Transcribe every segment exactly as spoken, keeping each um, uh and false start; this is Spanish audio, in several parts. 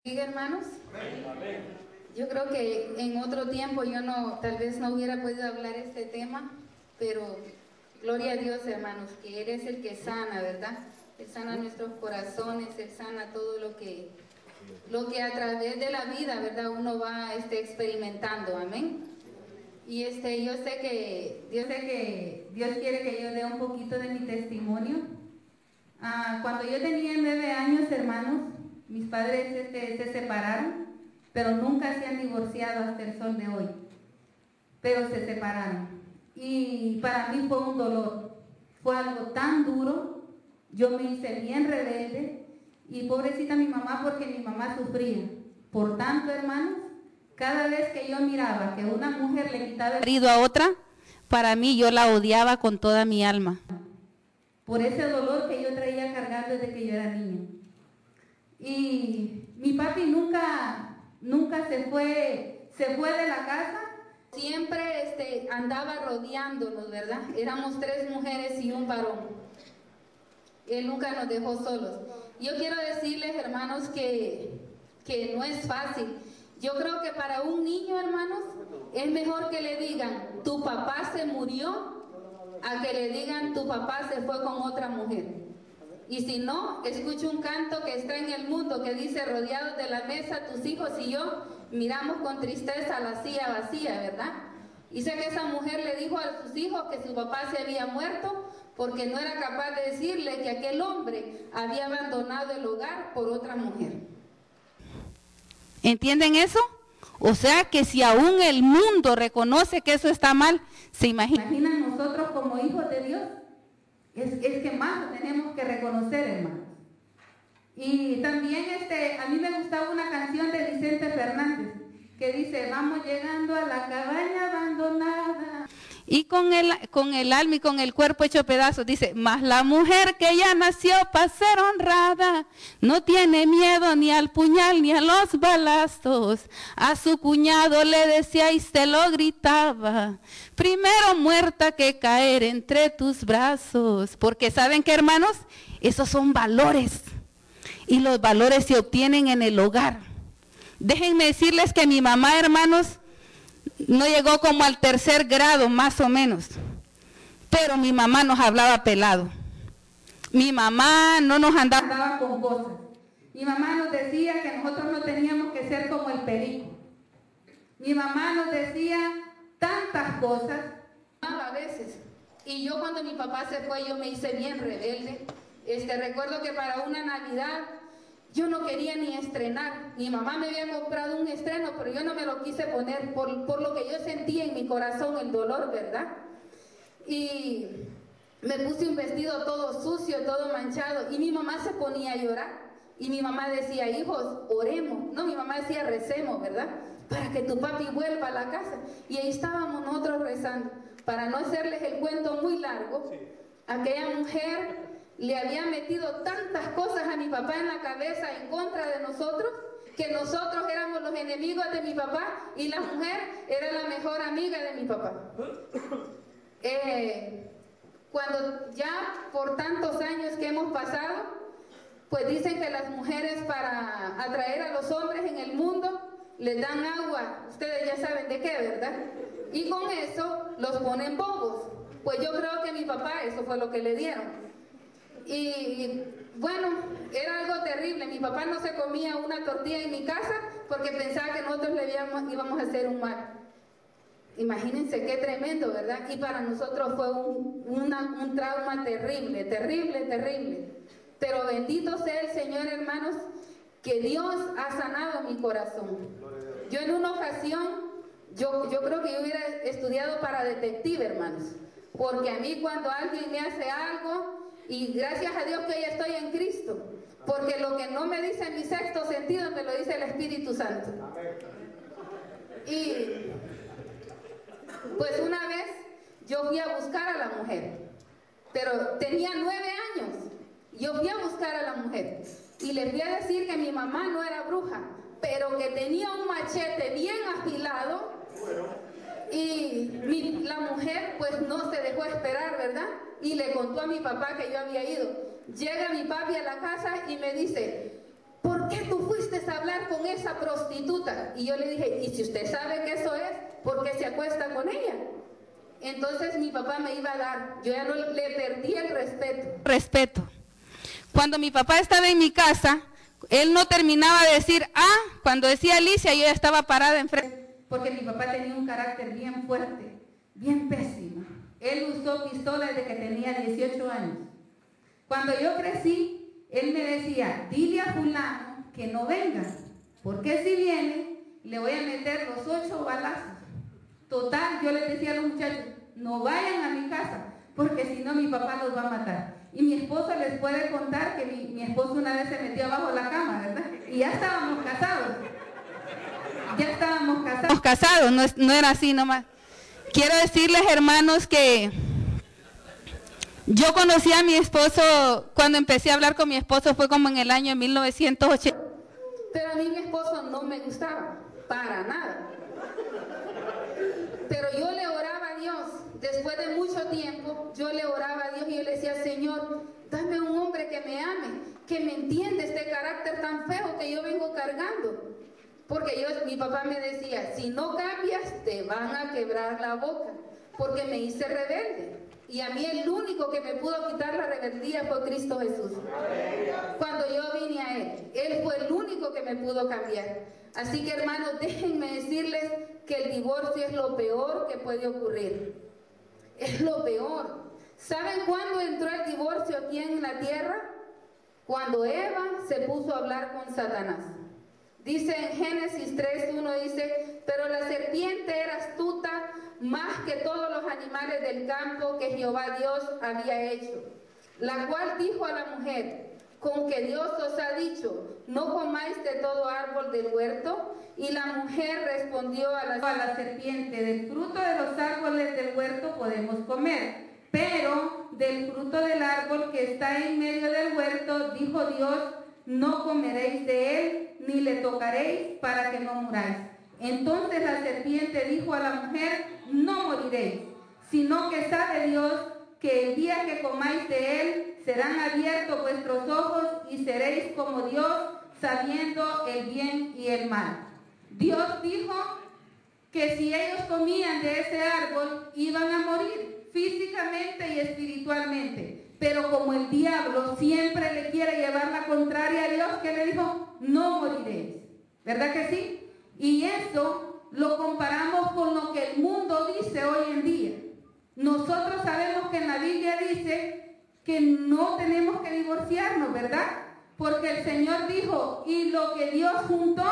Diga, hermanos. Amén. Yo creo que en otro tiempo yo no, tal vez no hubiera podido hablar este tema, pero gloria a Dios, hermanos, que Él es el que sana, ¿verdad? Él sana nuestros corazones, Él sana todo lo que, lo que a través de la vida, ¿verdad? Uno va este, experimentando, amén. Y este, yo sé que Dios, sé que Dios quiere que yo dé un poquito de mi testimonio. Ah, cuando yo tenía nueve años, hermanos, mis padres este, se separaron, pero nunca se han divorciado hasta el sol de hoy. Pero se separaron. Y para mí fue un dolor. Fue algo tan duro. Yo me hice bien rebelde. Y pobrecita mi mamá, porque mi mamá sufría. Por tanto, hermanos, cada vez que yo miraba que una mujer le quitaba el marido a otra, para mí yo la odiaba con toda mi alma. Por ese dolor que yo traía cargando desde que yo era niña. Y mi papi nunca, nunca se fue, se fue de la casa. Siempre este, andaba rodeándonos, ¿verdad? Éramos tres mujeres y un varón. Él nunca nos dejó solos. Yo quiero decirles, hermanos, que, que no es fácil. Yo creo que para un niño, hermanos, es mejor que le digan, tu papá se murió, a que le digan, tu papá se fue con otra mujer. Y si no, escucho un canto que está en el mundo que dice, rodeados de la mesa, tus hijos y yo miramos con tristeza la silla vacía, ¿verdad? Y sé que esa mujer le dijo a sus hijos que su papá se había muerto porque no era capaz de decirle que aquel hombre había abandonado el hogar por otra mujer. ¿Entienden eso? O sea que si aún el mundo reconoce que eso está mal, ¿se imaginan? ¿Imaginan nosotros como hijos de Dios? Es, es que más lo tenemos que reconocer, hermanos. Y también este, a mí me gustaba una canción de Vicente Fernández que dice, vamos llegando a la cabaña abandonada. Y con el, con el alma y con el cuerpo hecho pedazos, dice, mas la mujer que ya nació para ser honrada, no tiene miedo ni al puñal ni a los balazos. A su cuñado le decía y se lo gritaba, primero muerta que caer entre tus brazos. Porque ¿saben qué, hermanos? Esos son valores. Y los valores se obtienen en el hogar. Déjenme decirles que mi mamá, hermanos, no llegó como al tercer grado, más o menos. Pero mi mamá nos hablaba pelado. Mi mamá no nos andaba, andaba con cosas. Mi mamá nos decía que nosotros no teníamos que ser como el perico. Mi mamá nos decía tantas cosas. A veces. Y yo cuando mi papá se fue, yo me hice bien rebelde. Este, recuerdo que para una Navidad yo no quería ni estrenar. Mi mamá me había comprado un estreno, pero yo no me lo quise poner por, por lo que yo sentía en mi corazón, el dolor, ¿verdad? Y me puse un vestido todo sucio, todo manchado, y mi mamá se ponía a llorar. Y mi mamá decía, hijos, oremos. No, mi mamá decía, recemos, ¿verdad? Para que tu papi vuelva a la casa. Y ahí estábamos nosotros rezando. Para no hacerles el cuento muy largo, aquella mujer le había metido tantas cosas a mi papá en la cabeza en contra de nosotros, que nosotros éramos los enemigos de mi papá y la mujer era la mejor amiga de mi papá. Eh, cuando ya por tantos años que hemos pasado, pues dicen que las mujeres para atraer a los hombres en el mundo les dan agua, ustedes ya saben de qué, ¿verdad? Y con eso los ponen bobos. Pues yo creo que mi papá eso fue lo que le dieron. Y bueno, era algo terrible. Mi papá no se comía una tortilla en mi casa porque pensaba que nosotros le íbamos, íbamos a hacer un mal. Imagínense qué tremendo, ¿verdad? Y para nosotros fue un, una, un trauma terrible, terrible, terrible. Pero bendito sea el Señor, hermanos, que Dios ha sanado mi corazón. Yo en una ocasión, yo, yo creo que yo hubiera estudiado para detective, hermanos. Porque a mí cuando alguien me hace algo, y gracias a Dios que hoy estoy en Cristo, porque lo que no me dice mi sexto sentido me lo dice el Espíritu Santo. Y pues una vez yo fui a buscar a la mujer, pero tenía nueve años. Yo fui a buscar a la mujer y le fui a decir que mi mamá no era bruja, pero que tenía un machete bien afilado. Y mi, la mujer pues no se dejó esperar, ¿verdad? Y le contó a mi papá que yo había ido. Llega mi papi a la casa y me dice, ¿por qué tú fuiste a hablar con esa prostituta? Y yo le dije, ¿y si usted sabe que eso es, por qué se acuesta con ella? Entonces mi papá me iba a dar, yo ya no le perdí el respeto. Respeto. Cuando mi papá estaba en mi casa, él no terminaba de decir, ah, cuando decía Alicia, yo ya estaba parada enfrente. Porque mi papá tenía un carácter bien fuerte, bien pésimo. Él usó pistola desde que tenía dieciocho años. Cuando yo crecí, él me decía, dile a fulano que no venga, porque si viene, le voy a meter los ocho balazos. Total, yo les decía a los muchachos, no vayan a mi casa, porque si no mi papá los va a matar. Y mi esposo les puede contar que mi, mi esposo una vez se metió abajo de la cama, ¿verdad? Y ya estábamos casados. Ya estábamos casados. casados, no, no era así nomás. Quiero decirles, hermanos, que yo conocí a mi esposo, cuando empecé a hablar con mi esposo fue como en el año mil novecientos ochenta. Pero a mí mi esposo no me gustaba, para nada. Pero yo le oraba a Dios, después de mucho tiempo, yo le oraba a Dios y yo le decía, Señor, dame un hombre que me ame, que me entienda este carácter tan feo que yo vengo cargando. Porque yo, mi papá me decía, si no cambias, te van a quebrar la boca, porque me hice rebelde. Y a mí el único que me pudo quitar la rebeldía fue Cristo Jesús. Cuando yo vine a Él, Él fue el único que me pudo cambiar. Así que, hermanos, déjenme decirles que el divorcio es lo peor que puede ocurrir. Es lo peor. ¿Saben cuándo entró el divorcio aquí en la tierra? Cuando Eva se puso a hablar con Satanás. Dice en Génesis tres uno, dice, pero la serpiente era astuta más que todos los animales del campo que Jehová Dios había hecho, la cual dijo a la mujer, con que Dios os ha dicho, no comáis de todo árbol del huerto. Y la mujer respondió a la, a la serpiente, del fruto de los árboles del huerto podemos comer, pero del fruto del árbol que está en medio del huerto, dijo Dios, no comeréis de él, ni le tocaréis para que no muráis. Entonces la serpiente dijo a la mujer, no moriréis, sino que sabe Dios que el día que comáis de él, serán abiertos vuestros ojos y seréis como Dios, sabiendo el bien y el mal. Dios dijo que si ellos comían de ese árbol, iban a morir físicamente y espiritualmente. Pero como el diablo siempre le quiere llevar la contraria a Dios, ¿qué le dijo? No moriréis. ¿Verdad que sí? Y eso lo comparamos con lo que el mundo dice hoy en día. Nosotros sabemos que en la Biblia dice que no tenemos que divorciarnos, ¿verdad? Porque el Señor dijo, y lo que Dios juntó,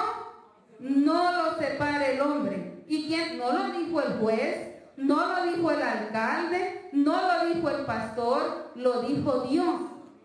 no lo separe el hombre. ¿Y quién? No lo dijo el juez, no lo dijo el alcalde, no lo dijo el pastor, lo dijo Dios.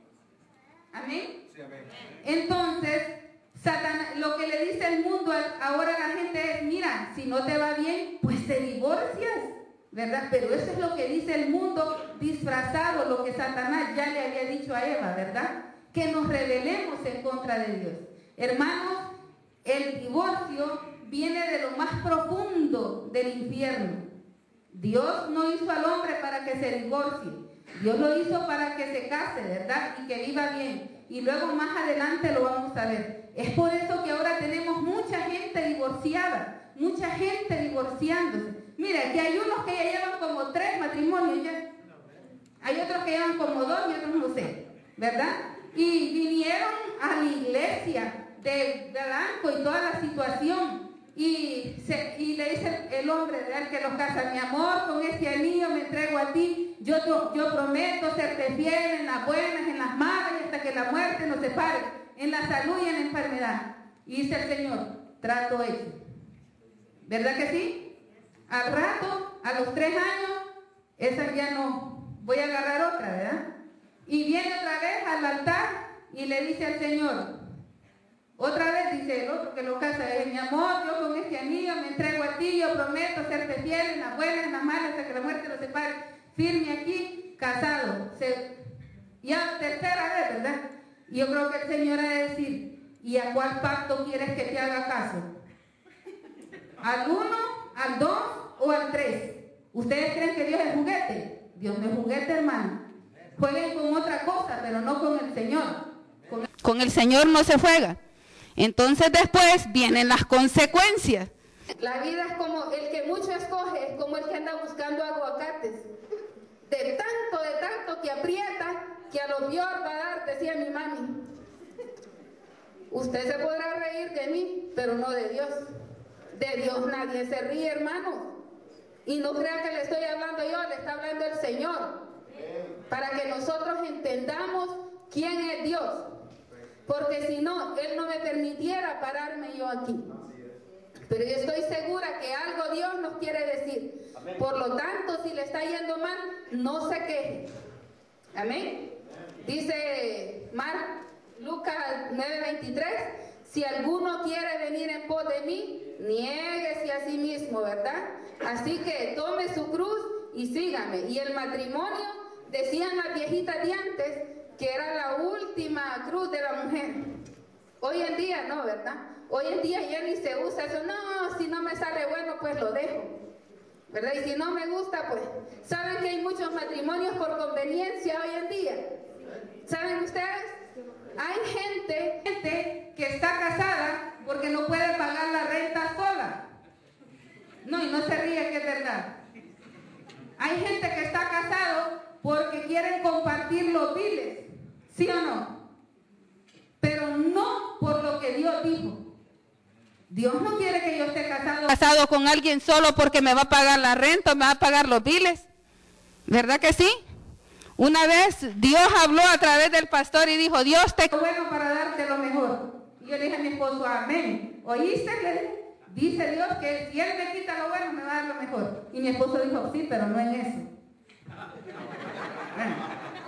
¿Amén? Sí, amén. Entonces, Satanás, lo que le dice el mundo ahora a la gente es, mira, si no te va bien, pues te divorcias, ¿verdad? Pero eso es lo que dice el mundo disfrazado, lo que Satanás ya le había dicho a Eva, ¿verdad? Que nos rebelemos en contra de Dios. Hermanos, el divorcio viene de lo más profundo del infierno. Dios no hizo al hombre para que se divorcie. Dios lo hizo para que se case, ¿verdad? Y que viva bien. Y luego más adelante lo vamos a ver. Es por eso que ahora tenemos mucha gente divorciada, mucha gente divorciándose. Mira, que hay unos que ya llevan como tres matrimonios ya. Hay otros que llevan como dos y otros no sé, ¿verdad? Y vinieron a la iglesia de blanco y toda la situación. Y, se, y le dice el, el hombre ¿verdad? Que los casa, mi amor, con este anillo me entrego a ti, yo, yo prometo serte fiel en las buenas, en las malas, y hasta que la muerte nos separe, en la salud y en la enfermedad. Y dice el Señor, trato hecho. ¿Verdad que sí? Al rato, a los tres años, esa ya no, voy a agarrar otra, ¿verdad? Y viene otra vez al altar y le dice al Señor, otra vez dice el otro que lo casa, mi amor, yo con este anillo me entrego a ti, yo prometo serte fiel en las buenas, en las malas, hasta que la muerte nos separe, firme aquí, casado. Se, ya tercera vez, ¿verdad? Y yo creo que el Señor ha de decir, ¿y a cuál pacto quieres que te haga caso? ¿Al uno, al dos o al tres? ¿Ustedes creen que Dios es juguete? Dios no es juguete, hermano. Jueguen con otra cosa, pero no con el Señor. Con el, con el Señor no se juega. Entonces después vienen las consecuencias. La vida es como el que mucho escoge, es como el que anda buscando aguacates. De tanto, de tanto que aprieta, que a lo peor va a dar, decía mi mami. Usted se podrá reír de mí, pero no de Dios. De Dios nadie se ríe, hermano. Y no crea que le estoy hablando yo, le está hablando el Señor. Para que nosotros entendamos quién es Dios. Porque si no, Él no me permitiera pararme yo aquí. Pero yo estoy segura que algo Dios nos quiere decir. Por lo tanto, si le está yendo mal, no se queje. Amén. Dice Mar, Lucas nueve veintitrés, si alguno quiere venir en pos de mí, niéguese a sí mismo, ¿verdad? Así que tome su cruz y sígame. Y el matrimonio, decían las viejitas de antes, que era la última cruz de la mujer. Hoy en día no, ¿verdad? Hoy en día ya ni se usa eso. No, si no me sale bueno, pues lo dejo, ¿verdad? Y si no me gusta, pues... ¿Saben que hay muchos matrimonios por conveniencia hoy en día? ¿Saben ustedes? Hay gente, gente que está casada porque no puede pagar la renta sola. No, y no se ríe, que es verdad. Hay gente que está casado porque quieren compartir los biles, ¿sí o no? Pero no por lo que Dios dijo. Dios no quiere que yo esté casado, casado con alguien solo porque me va a pagar la renta, me va a pagar los biles. ¿Verdad que sí? Una vez Dios habló a través del pastor y dijo, Dios te... bueno para darte lo mejor. Y yo le dije a mi esposo, amén. ¿Oíste? Le dije, dice Dios que si Él me quita lo bueno, me va a dar lo mejor. Y mi esposo dijo, sí, pero no en eso. Bueno.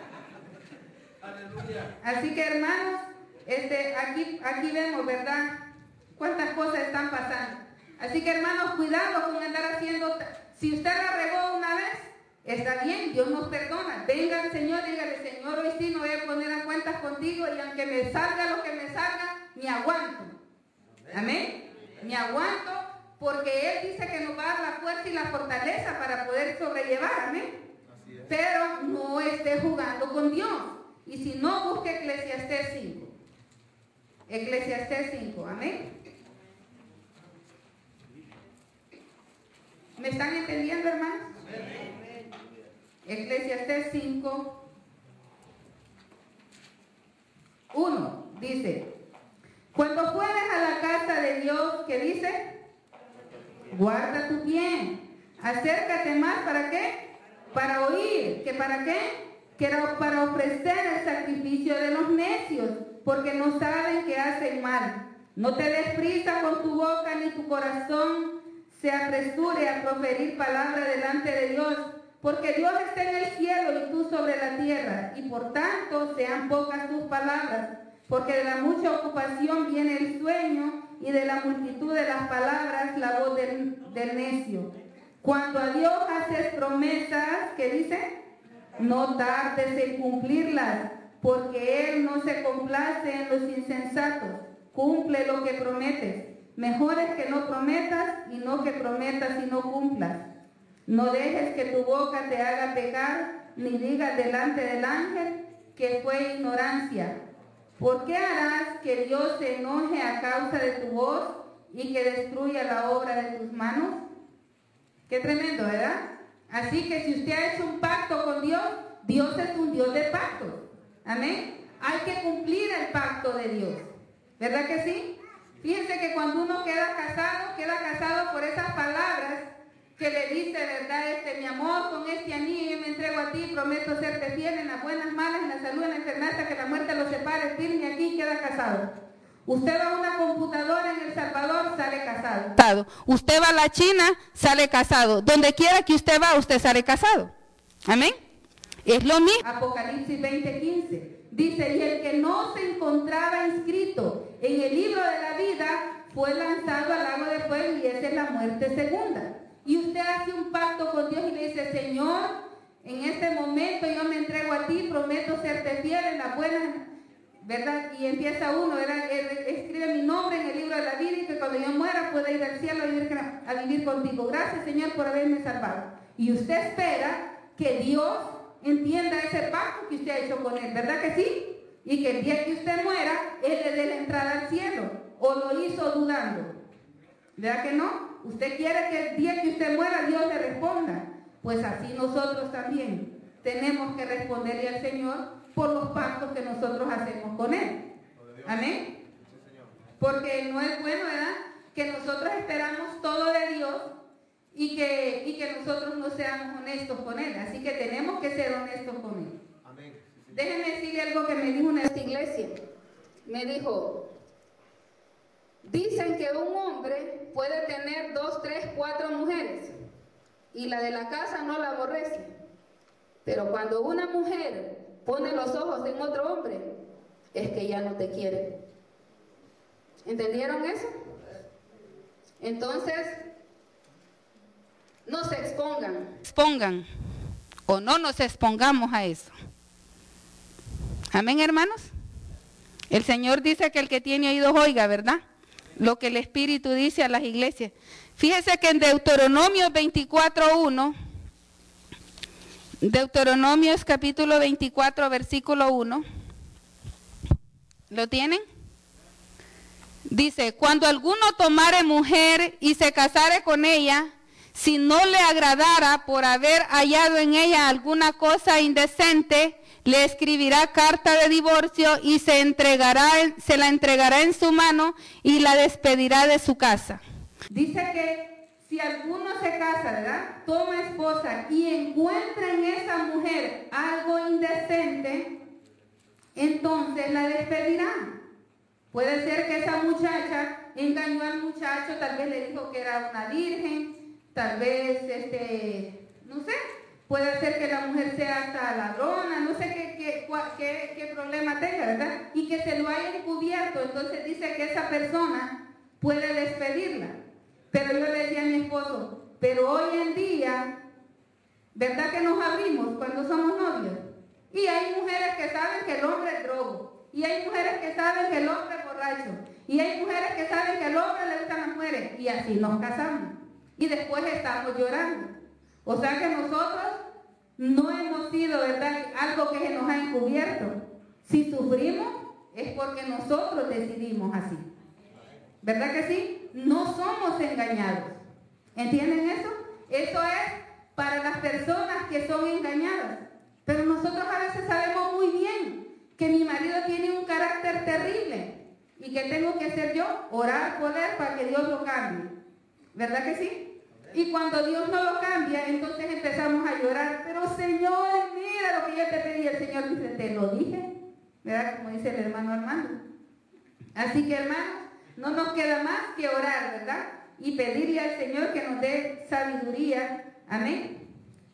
Así que hermanos, este, aquí, aquí vemos, ¿verdad? Cuántas cosas están pasando. Así que hermanos, cuidado con andar haciendo... Si usted la regó una vez, está bien, Dios nos perdona. Venga al Señor, dígale, Señor, hoy sí no voy a poner a cuentas contigo y aunque me salga lo que me salga, me aguanto. Amén. Me aguanto porque Él dice que nos va a dar la fuerza y la fortaleza para poder sobrellevar. Amén. Pero no esté jugando con Dios. Y si no, busque Eclesiastés cinco. Eclesiastés cinco. Amén. ¿Me están entendiendo, hermanos? Eclesiastés cinco, uno, dice, cuando fueres a la casa de Dios, ¿qué dice? Guarda tu bien, acércate más, ¿para qué? Para oír, ¿que para qué? Que para ofrecer el sacrificio de los necios, porque no saben que hacen mal. No te des prisa con tu boca, ni tu corazón se apresure a proferir palabra delante de Dios, porque Dios está en el cielo y tú sobre la tierra, y por tanto sean pocas tus palabras, porque de la mucha ocupación viene el sueño, y de la multitud de las palabras la voz del, del necio. Cuando a Dios haces promesas, ¿qué dice? No tardes en cumplirlas, porque Él no se complace en los insensatos. Cumple lo que prometes. Mejor es que no prometas y no que prometas y no cumplas. No dejes que tu boca te haga pecar, ni digas delante del ángel que fue ignorancia. ¿Por qué harás que Dios se enoje a causa de tu voz y que destruya la obra de tus manos? Qué tremendo, ¿verdad? Así que si usted ha hecho un pacto con Dios, Dios es un Dios de pactos. Amén. Hay que cumplir el pacto de Dios. ¿Verdad que sí? Fíjense que cuando uno queda casado, queda casado por esas palabras que le dice, ¿verdad? Este, mi amor, con este anillo yo me entrego a ti, prometo serte fiel en las buenas, malas, en la salud, en la enfermedad, hasta que la muerte los separe, firme aquí y queda casado. Usted va a una computadora en El Salvador, sale casado. Usted va a la China, sale casado. Donde quiera que usted va, usted sale casado. Amén. Es lo mismo. Apocalipsis veinte quince. Dice, y el que no se encontraba inscrito en el libro de la vida fue lanzado al lago de fuego, y esa es la muerte segunda. Y usted hace un pacto con Dios y le dice, Señor, en este momento yo me entrego a ti, prometo serte fiel en las buenas, ¿verdad? Y empieza uno, ¿verdad? Escribe mi nombre en el libro de la vida y que cuando yo muera pueda ir al cielo a vivir, a vivir contigo. Gracias, Señor, por haberme salvado. Y usted espera que Dios entienda ese pacto que usted ha hecho con Él, ¿verdad que sí? Y que el día que usted muera, Él le dé la entrada al cielo. o lo hizo dudando? ¿Verdad que no? Usted quiere que el día que usted muera Dios le responda. Pues así nosotros también tenemos que responderle al Señor por los pactos que nosotros hacemos con Él. Amén. Porque no es bueno, ¿verdad?, que nosotros esperamos todo de Dios y que, y que nosotros no seamos honestos con Él. Así que tenemos que ser honestos con Él. Amén. Déjenme decirle algo que me dijo una iglesia. Me dijo, dicen que un hombre puede tener dos, tres, cuatro mujeres y la de la casa no la aborrece. Pero cuando una mujer pone los ojos en otro hombre, es que ya no te quiere. ¿Entendieron eso? Entonces, no se expongan. Expongan o no nos expongamos a eso. Amén, hermanos. El Señor dice que el que tiene oídos oiga, ¿verdad? Lo que el Espíritu dice a las iglesias. Fíjese que en Deuteronomio veinticuatro uno, Deuteronomios capítulo veinticuatro, versículo uno, ¿lo tienen? Dice, cuando alguno tomare mujer y se casare con ella, si no le agradara por haber hallado en ella alguna cosa indecente, le escribirá carta de divorcio y se entregará, se la entregará en su mano y la despedirá de su casa. Dice que si alguno se casa, ¿verdad?, toma esposa y encuentra en esa mujer algo indecente, entonces la despedirá. Puede ser que esa muchacha engañó al muchacho, tal vez le dijo que era una virgen, tal vez, este, no sé, puede ser que la mujer sea hasta ladrona, no sé qué, qué, qué, qué problema tenga, ¿verdad? Y que se lo haya encubierto, entonces dice que esa persona puede despedirla. Pero yo le decía a mi esposo, pero hoy en día, ¿verdad que nos abrimos cuando somos novios? Y hay mujeres que saben que el hombre es drogo, y hay mujeres que saben que el hombre es borracho, y hay mujeres que saben que al hombre le gustan las mujeres, y así nos casamos. Y después estamos llorando. O sea que nosotros no hemos sido, ¿verdad?, algo que se nos ha encubierto. Si sufrimos es porque nosotros decidimos así. ¿Verdad que sí? No somos engañados. ¿Entienden eso? Eso es para las personas que son engañadas. Pero nosotros a veces sabemos muy bien que mi marido tiene un carácter terrible. ¿Y qué tengo que hacer yo? Orar por él para que Dios lo cambie. ¿Verdad que sí? Y cuando Dios no lo cambia, entonces empezamos a llorar. Pero Señor, mira lo que yo te pedí. El Señor dice, te lo dije. ¿Verdad? Como dice el hermano Armando. Así que, hermanos, no nos queda más que orar, ¿verdad? Y pedirle al Señor que nos dé sabiduría. Amén.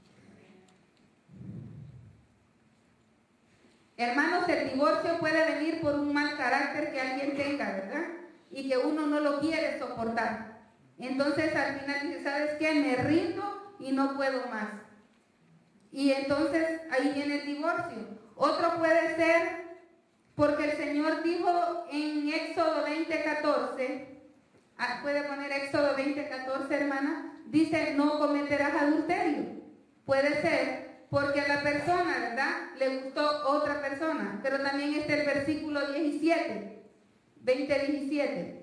Hermanos, el divorcio puede venir por un mal carácter que alguien tenga, ¿verdad? Y que uno no lo quiere soportar. Entonces al final dice, ¿sabes qué? Me rindo y no puedo más. Y entonces ahí viene el divorcio. Otro puede ser porque el Señor dijo en Éxodo veinte catorce, puede poner Éxodo veinte catorce, hermana, dice, no cometerás adulterio. Puede ser porque a la persona, ¿verdad?, le gustó otra persona. Pero también está el versículo diecisiete, veinte diecisiete.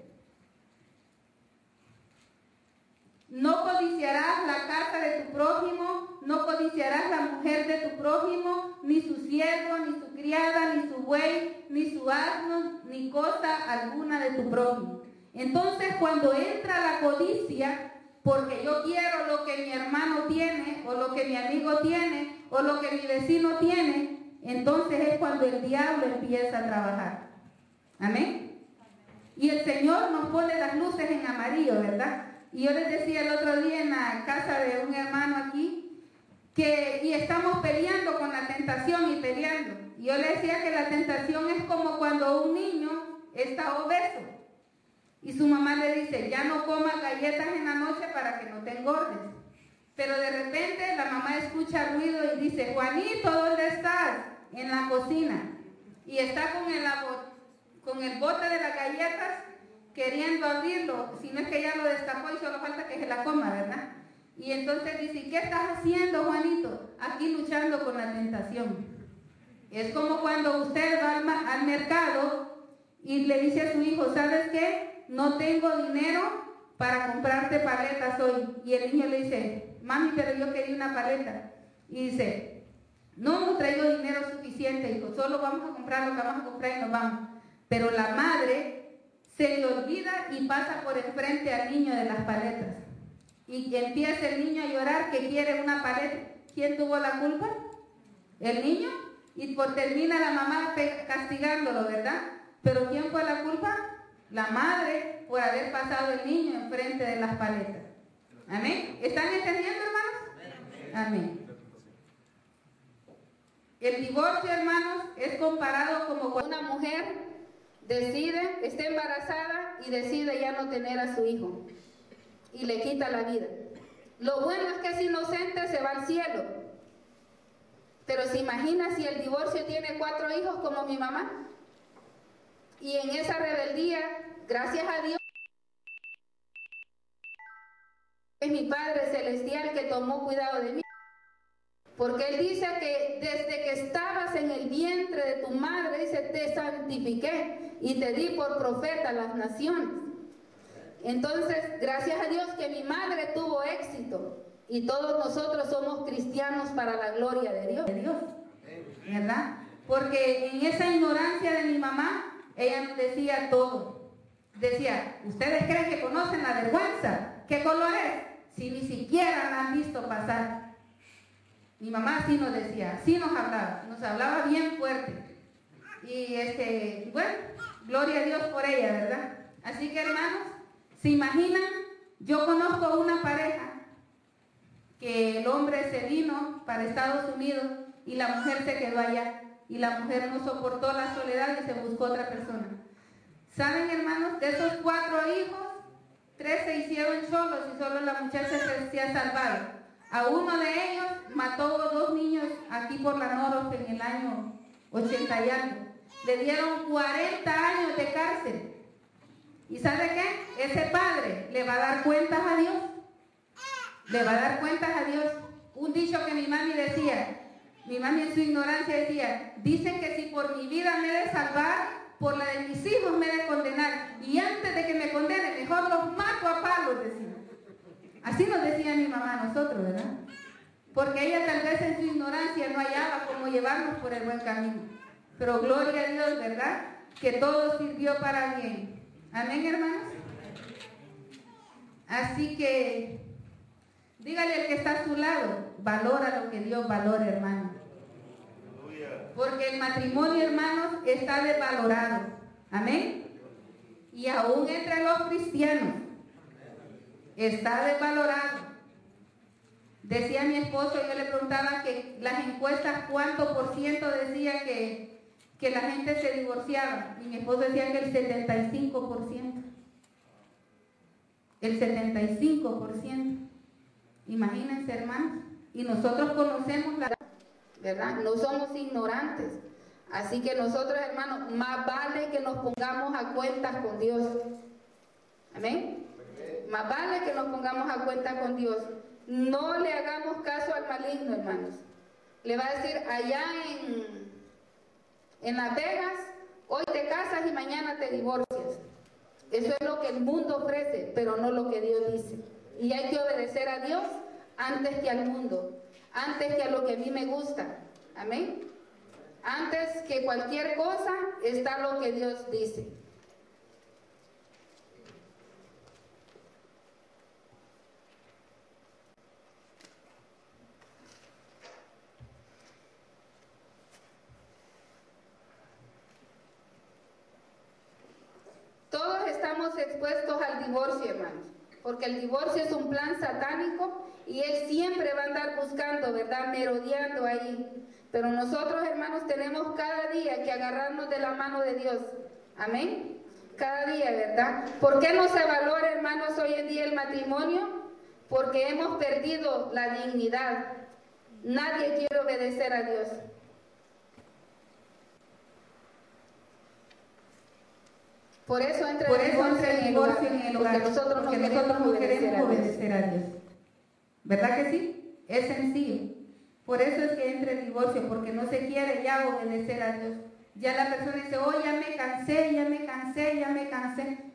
No codiciarás la casa de tu prójimo, no codiciarás la mujer de tu prójimo, ni su siervo, ni su criada, ni su buey, ni su asno, ni cosa alguna de tu prójimo. Entonces, cuando entra la codicia, porque yo quiero lo que mi hermano tiene, o lo que mi amigo tiene, o lo que mi vecino tiene, entonces es cuando el diablo empieza a trabajar. Amén. Y el Señor nos pone las luces en amarillo, ¿verdad? Y yo les decía el otro día en la casa de un hermano aquí, que y estamos peleando con la tentación y peleando. Y yo le decía que la tentación es como cuando un niño está obeso y su mamá le dice, ya no comas galletas en la noche para que no te engordes. Pero de repente la mamá escucha ruido y dice, Juanito, ¿dónde estás? En la cocina. Y está con el, con el bote de las galletas queriendo abrirlo, si no es que ya lo destapó y solo falta que se la coma, ¿verdad? Y entonces dice, ¿qué estás haciendo, Juanito? Aquí luchando con la tentación. Es como cuando usted va al, al mercado y le dice a su hijo, ¿sabes qué? no tengo dinero para comprarte paletas hoy. Y el niño le dice, mami, pero yo quería una paleta. Y dice, no hemos traído dinero suficiente, hijo, solo vamos a comprar lo que vamos a comprar y nos vamos. Pero la madre se le olvida y pasa por enfrente al niño de las paletas. Y empieza el niño a llorar que quiere una paleta. ¿Quién tuvo la culpa? El niño. Y por termina la mamá castigándolo, ¿verdad? Pero ¿quién fue la culpa? La madre, por haber pasado el niño enfrente de las paletas. ¿Amén? ¿Están entendiendo, hermanos? Amén. El divorcio, hermanos, es comparado como cuando una mujer decide, está embarazada y decide ya no tener a su hijo y le quita la vida. Lo bueno es que es inocente, se va al cielo. Pero se imagina si el divorcio tiene cuatro hijos como mi mamá. Y en esa rebeldía, gracias a Dios, es mi Padre Celestial que tomó cuidado de mí. Porque Él dice que desde que estabas en el vientre de tu madre, dice, te santifiqué y te di por profeta a las naciones. Entonces, gracias a Dios que mi madre tuvo éxito y todos nosotros somos cristianos para la gloria de Dios. De Dios, ¿verdad? Porque en esa ignorancia de mi mamá, ella nos decía todo. Decía, ¿ustedes creen que conocen la vergüenza? ¿Qué color es? Si ni siquiera la han visto pasar. Mi mamá sí nos decía, sí nos hablaba, nos hablaba bien fuerte. Y este, bueno, gloria a Dios por ella, ¿verdad? Así que hermanos, ¿se imaginan? Yo conozco una pareja que el hombre se vino para Estados Unidos y la mujer se quedó allá. Y la mujer no soportó la soledad y se buscó otra persona. ¿Saben, hermanos? De esos cuatro hijos, tres se hicieron solos y solo la muchacha se, se ha salvado. A uno de ellos mató dos niños aquí por la Noroeste en el año ochenta y algo. Le dieron cuarenta años de cárcel. ¿Y sabe qué? Ese padre le va a dar cuentas a Dios. Le va a dar cuentas a Dios. Un dicho que mi mami decía, mi mami en su ignorancia decía, dicen que si por mi vida me he de salvar, por la de mis hijos me he de condenar. Y antes de que me condenen, mejor los mato a palos, decía. Así nos decía mi mamá a nosotros, ¿verdad? Porque ella tal vez en su ignorancia no hallaba cómo llevarnos por el buen camino. Pero gloria a Dios, ¿verdad? Que todo sirvió para bien. Amén, hermanos. Así que dígale al que está a su lado, valora lo que Dios valora, hermano. Porque el matrimonio, hermanos, está desvalorado. Amén. Y aún entre los cristianos está desvalorado. Decía mi esposo, yo le preguntaba que las encuestas cuánto por ciento decía que, que la gente se divorciaba. Y mi esposo decía que el setenta y cinco por ciento. El setenta y cinco por ciento. Imagínense, hermanos. Y nosotros conocemos la verdad, no somos ignorantes. Así que nosotros, hermanos, más vale que nos pongamos a cuentas con Dios. Amén. Más vale que nos pongamos a cuenta con Dios. No le hagamos caso al maligno, hermanos. Le va a decir, allá en, en Las Vegas, hoy te casas y mañana te divorcias. Eso es lo que el mundo ofrece, pero no lo que Dios dice. Y hay que obedecer a Dios antes que al mundo, antes que a lo que a mí me gusta. Amén. Antes que cualquier cosa está lo que Dios dice. Todos estamos expuestos al divorcio, hermanos, porque el divorcio es un plan satánico y él siempre va a andar buscando, ¿verdad?, merodeando ahí. Pero nosotros, hermanos, tenemos cada día que agarrarnos de la mano de Dios. Amén. Cada día, ¿verdad? ¿Por qué no se valora, hermanos, hoy en día el matrimonio? Porque hemos perdido la dignidad. Nadie quiere obedecer a Dios. Por eso entra Por el eso divorcio, entra el divorcio en el hogar, porque nosotros no porque queremos, nosotros no obedecer, queremos a obedecer a Dios. ¿Verdad que sí? Es sencillo. Por eso es que entra el divorcio, porque no se quiere ya obedecer a Dios. Ya la persona dice, oh, ya me cansé, ya me cansé, ya me cansé.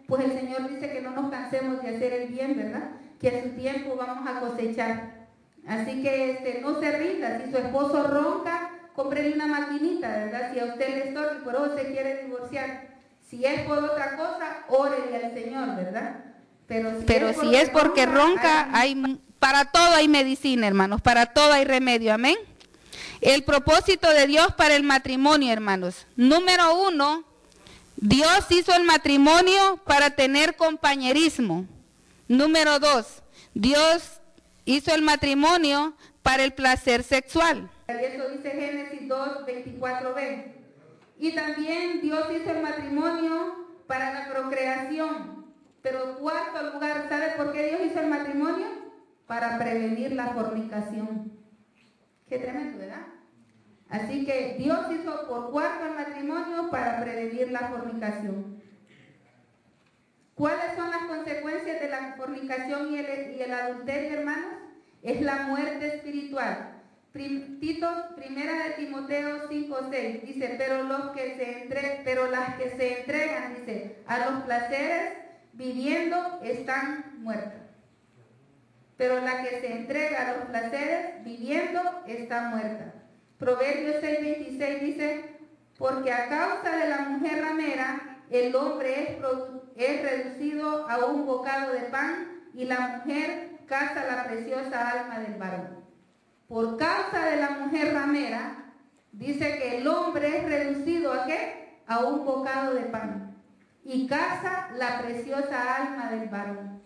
pues el Señor dice que no nos cansemos de hacer el bien, ¿verdad? Que a su tiempo vamos a cosechar. Así que este, no se rinda. Si su esposo ronca, cómprele una maquinita, ¿verdad? Si a usted le estorba y por eso se quiere divorciar. Si es por otra cosa, órele al Señor, ¿verdad? Pero si, Pero es, si es porque ronca, hay, hay, para todo hay medicina, hermanos, para todo hay remedio, amén. El propósito de Dios para el matrimonio, hermanos. Número uno, Dios hizo el matrimonio para tener compañerismo. Número dos, Dios hizo el matrimonio para el placer sexual. Eso dice Génesis dos, veinticuatro b. Y también Dios hizo el matrimonio para la procreación. Pero cuarto lugar, ¿sabe por qué Dios hizo el matrimonio? Para prevenir la fornicación. Qué tremendo, ¿verdad? Así que Dios hizo por cuarto el matrimonio para prevenir la fornicación. ¿Cuáles son las consecuencias de la fornicación y el, y el adulterio, hermanos? Es la muerte espiritual. Prim, Tito, primera de Timoteo cinco seis, dice, pero los que se entre, pero las que se entregan, dice, a los placeres viviendo están muertas. Pero la que se entrega a los placeres viviendo está muerta. Proverbios seis veintiséis dice, porque a causa de la mujer ramera, el hombre es, es reducido a un bocado de pan y la mujer caza la preciosa alma del varón. Por causa de la mujer ramera, dice que el hombre es reducido ¿a qué? A un bocado de pan y caza la preciosa alma del varón.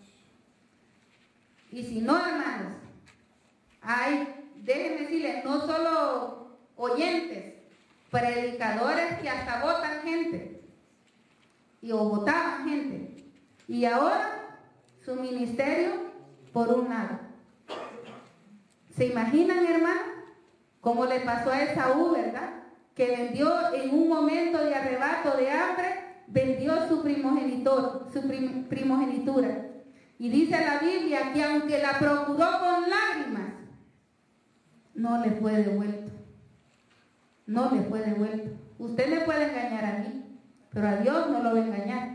Y si no, hermanos, hay, déjenme decirles, no solo oyentes, predicadores que hasta votan gente, y o votaban gente, y ahora su ministerio por un lado. ¿Se imaginan, hermanos, cómo le pasó a Esaú, verdad? Que vendió en un momento de arrebato de hambre, vendió su primogenitor, su prim, primogenitura. Y dice la Biblia que aunque la procuró con lágrimas, no le fue devuelto. No le fue devuelto. Usted me puede engañar a mí, pero a Dios no lo va a engañar.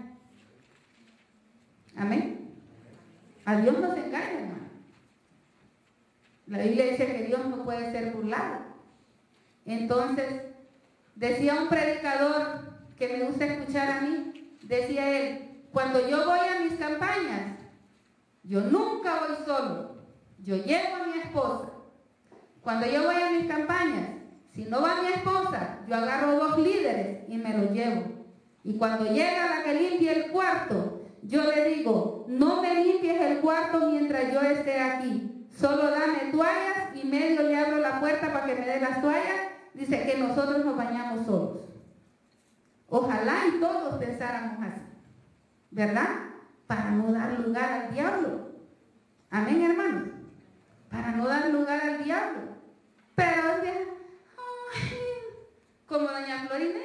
Amén. A Dios no se engaña, hermano. La Biblia dice que Dios no puede ser burlado. Entonces, decía un predicador que me gusta escuchar a mí, decía él, cuando yo voy a mis campañas, yo nunca voy solo, yo llevo a mi esposa. Cuando yo voy a mis campañas, si no va mi esposa, yo agarro dos líderes y me los llevo. Y cuando llega la que limpia el cuarto, yo le digo, no me limpies el cuarto mientras yo esté aquí. Solo dame toallas y medio le abro la puerta para que me dé las toallas. Dice que nosotros nos bañamos solos. Ojalá y todos pensáramos así, ¿verdad? Para no dar lugar al diablo. Amén, hermanos. Para no dar lugar al diablo. Pero, ay, como doña Florinda,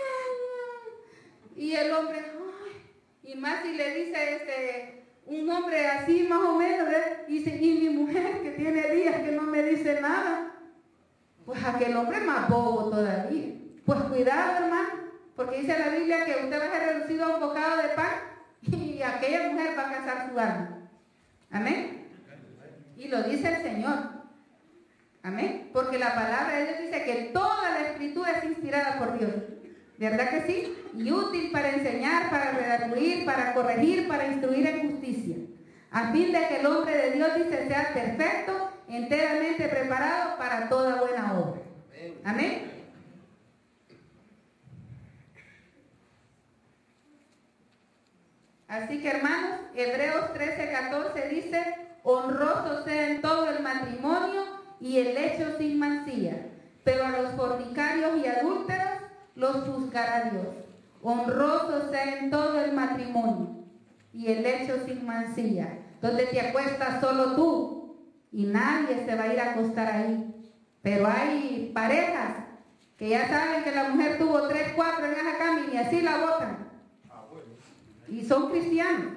y el hombre, ay, y más si le dice este, un hombre así más o menos, ¿eh? Dice, y mi mujer que tiene días que no me dice nada, pues aquel hombre más bobo todavía. Pues cuidado, hermano, porque dice la Biblia que usted va a ser reducido a un bocado de pan y aquella mujer va a cazar su alma. Amén. Y lo dice el Señor. Amén. Porque la palabra de Dios dice que toda la escritura es inspirada por Dios. ¿Verdad que sí? Y útil para enseñar, para redarguir, para corregir, para instruir en justicia. A fin de que el hombre de Dios dice sea perfecto, enteramente preparado para toda buena obra. Amén. Así que, hermanos, Hebreos trece catorce dice, honroso sea en todo el matrimonio y el lecho sin mancilla, pero a los fornicarios y adúlteros los juzgará Dios. Honroso sea en todo el matrimonio y el lecho sin mancilla, donde te acuestas solo tú y nadie se va a ir a acostar ahí. Pero hay parejas que ya saben que la mujer tuvo tres, cuatro en esa cama y así la botan. Y son cristianos.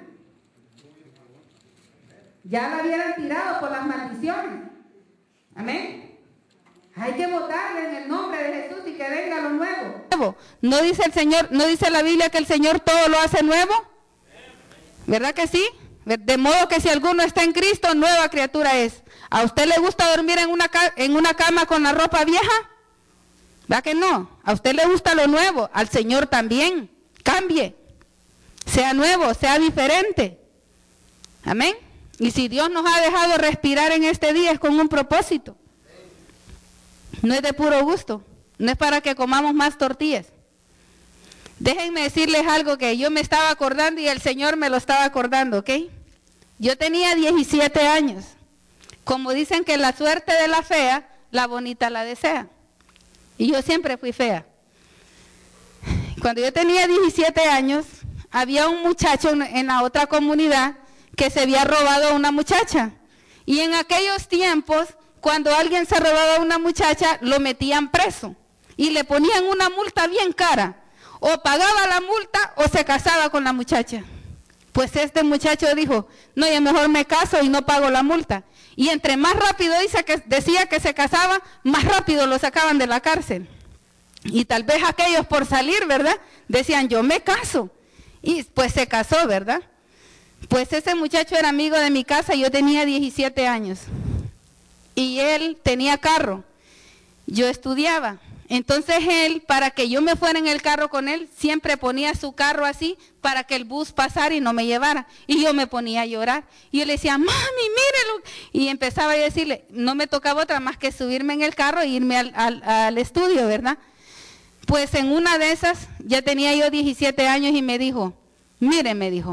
Ya la hubieran tirado por las maldiciones. Amén. Hay que votarle en el nombre de Jesús y que venga lo nuevo. ¿No dice el Señor, no dice la Biblia que el Señor todo lo hace nuevo? ¿Verdad que sí? De modo que si alguno está en Cristo, nueva criatura es. ¿A usted le gusta dormir en una, en una cama con la ropa vieja? ¿Verdad que no? ¿A usted le gusta lo nuevo? Al Señor también. Cambie. Sea nuevo, sea diferente. Amén. Y si Dios nos ha dejado respirar en este día es con un propósito. No es de puro gusto. No es para que comamos más tortillas. Déjenme decirles algo que yo me estaba acordando y el Señor me lo estaba acordando, ¿ok? Yo tenía diecisiete años. Como dicen que la suerte de la fea, la bonita la desea. Y yo siempre fui fea. Cuando yo tenía diecisiete años, había un muchacho en la otra comunidad que se había robado a una muchacha. Y en aquellos tiempos, cuando alguien se robaba a una muchacha, lo metían preso. Y le ponían una multa bien cara. O pagaba la multa o se casaba con la muchacha. Pues este muchacho dijo, no, yo mejor me caso y no pago la multa. Y entre más rápido dice que, decía que se casaba, más rápido lo sacaban de la cárcel. Y tal vez aquellos por salir, ¿verdad? Decían, yo me caso. Y pues se casó, ¿verdad? Pues ese muchacho era amigo de mi casa, yo tenía diecisiete años. Y él tenía carro. Yo estudiaba. Entonces él, para que yo me fuera en el carro con él, siempre ponía su carro así para que el bus pasara y no me llevara. Y yo me ponía a llorar. Y yo le decía, mami, mírelo. Y empezaba a decirle, no me tocaba otra más que subirme en el carro e irme al, al, al estudio, ¿verdad? Pues en una de esas, ya tenía yo diecisiete años y me dijo, mire, me dijo,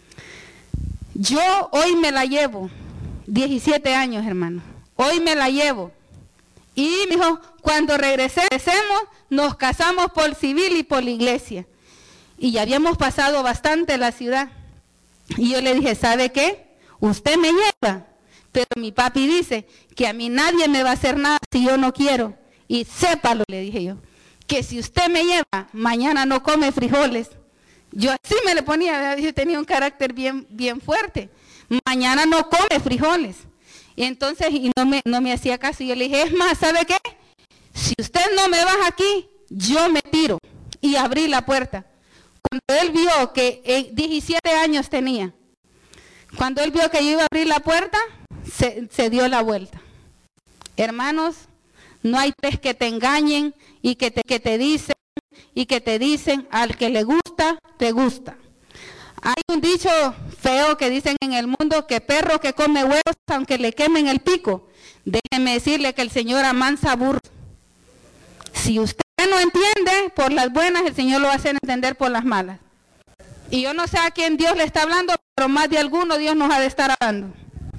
yo hoy me la llevo, diecisiete años, hermano, hoy me la llevo. Y me dijo, cuando regresemos, nos casamos por civil y por la iglesia. Y ya habíamos pasado bastante la ciudad. Y yo le dije, ¿sabe qué? Usted me lleva. Pero mi papi dice que a mí nadie me va a hacer nada si yo no quiero. Y sépalo, le dije yo, que si usted me lleva, mañana no come frijoles. Yo así me le ponía, yo tenía un carácter bien, bien fuerte. Mañana no come frijoles. Y entonces, y no me, no me hacía caso. Y yo le dije, es más, ¿sabe qué? Si usted no me baja aquí, yo me tiro. Y abrí la puerta. Cuando él vio que eh, diecisiete años tenía, cuando él vio que yo iba a abrir la puerta, se, se dio la vuelta. Hermanos, no hay tres que te engañen y que te, que te dicen, y que te dicen, al que le gusta, te gusta. Hay un dicho feo que dicen en el mundo que perro que come huevos aunque le quemen el pico. Déjeme decirle que el Señor amansa burros. Si usted no entiende por las buenas, el Señor lo va a hacer entender por las malas. Y yo no sé a quién Dios le está hablando, pero más de alguno Dios nos ha de estar hablando.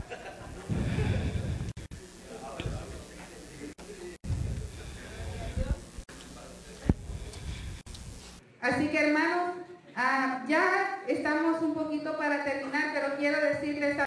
Así que hermanos, ah, ya estamos un poquito para terminar, pero quiero decirles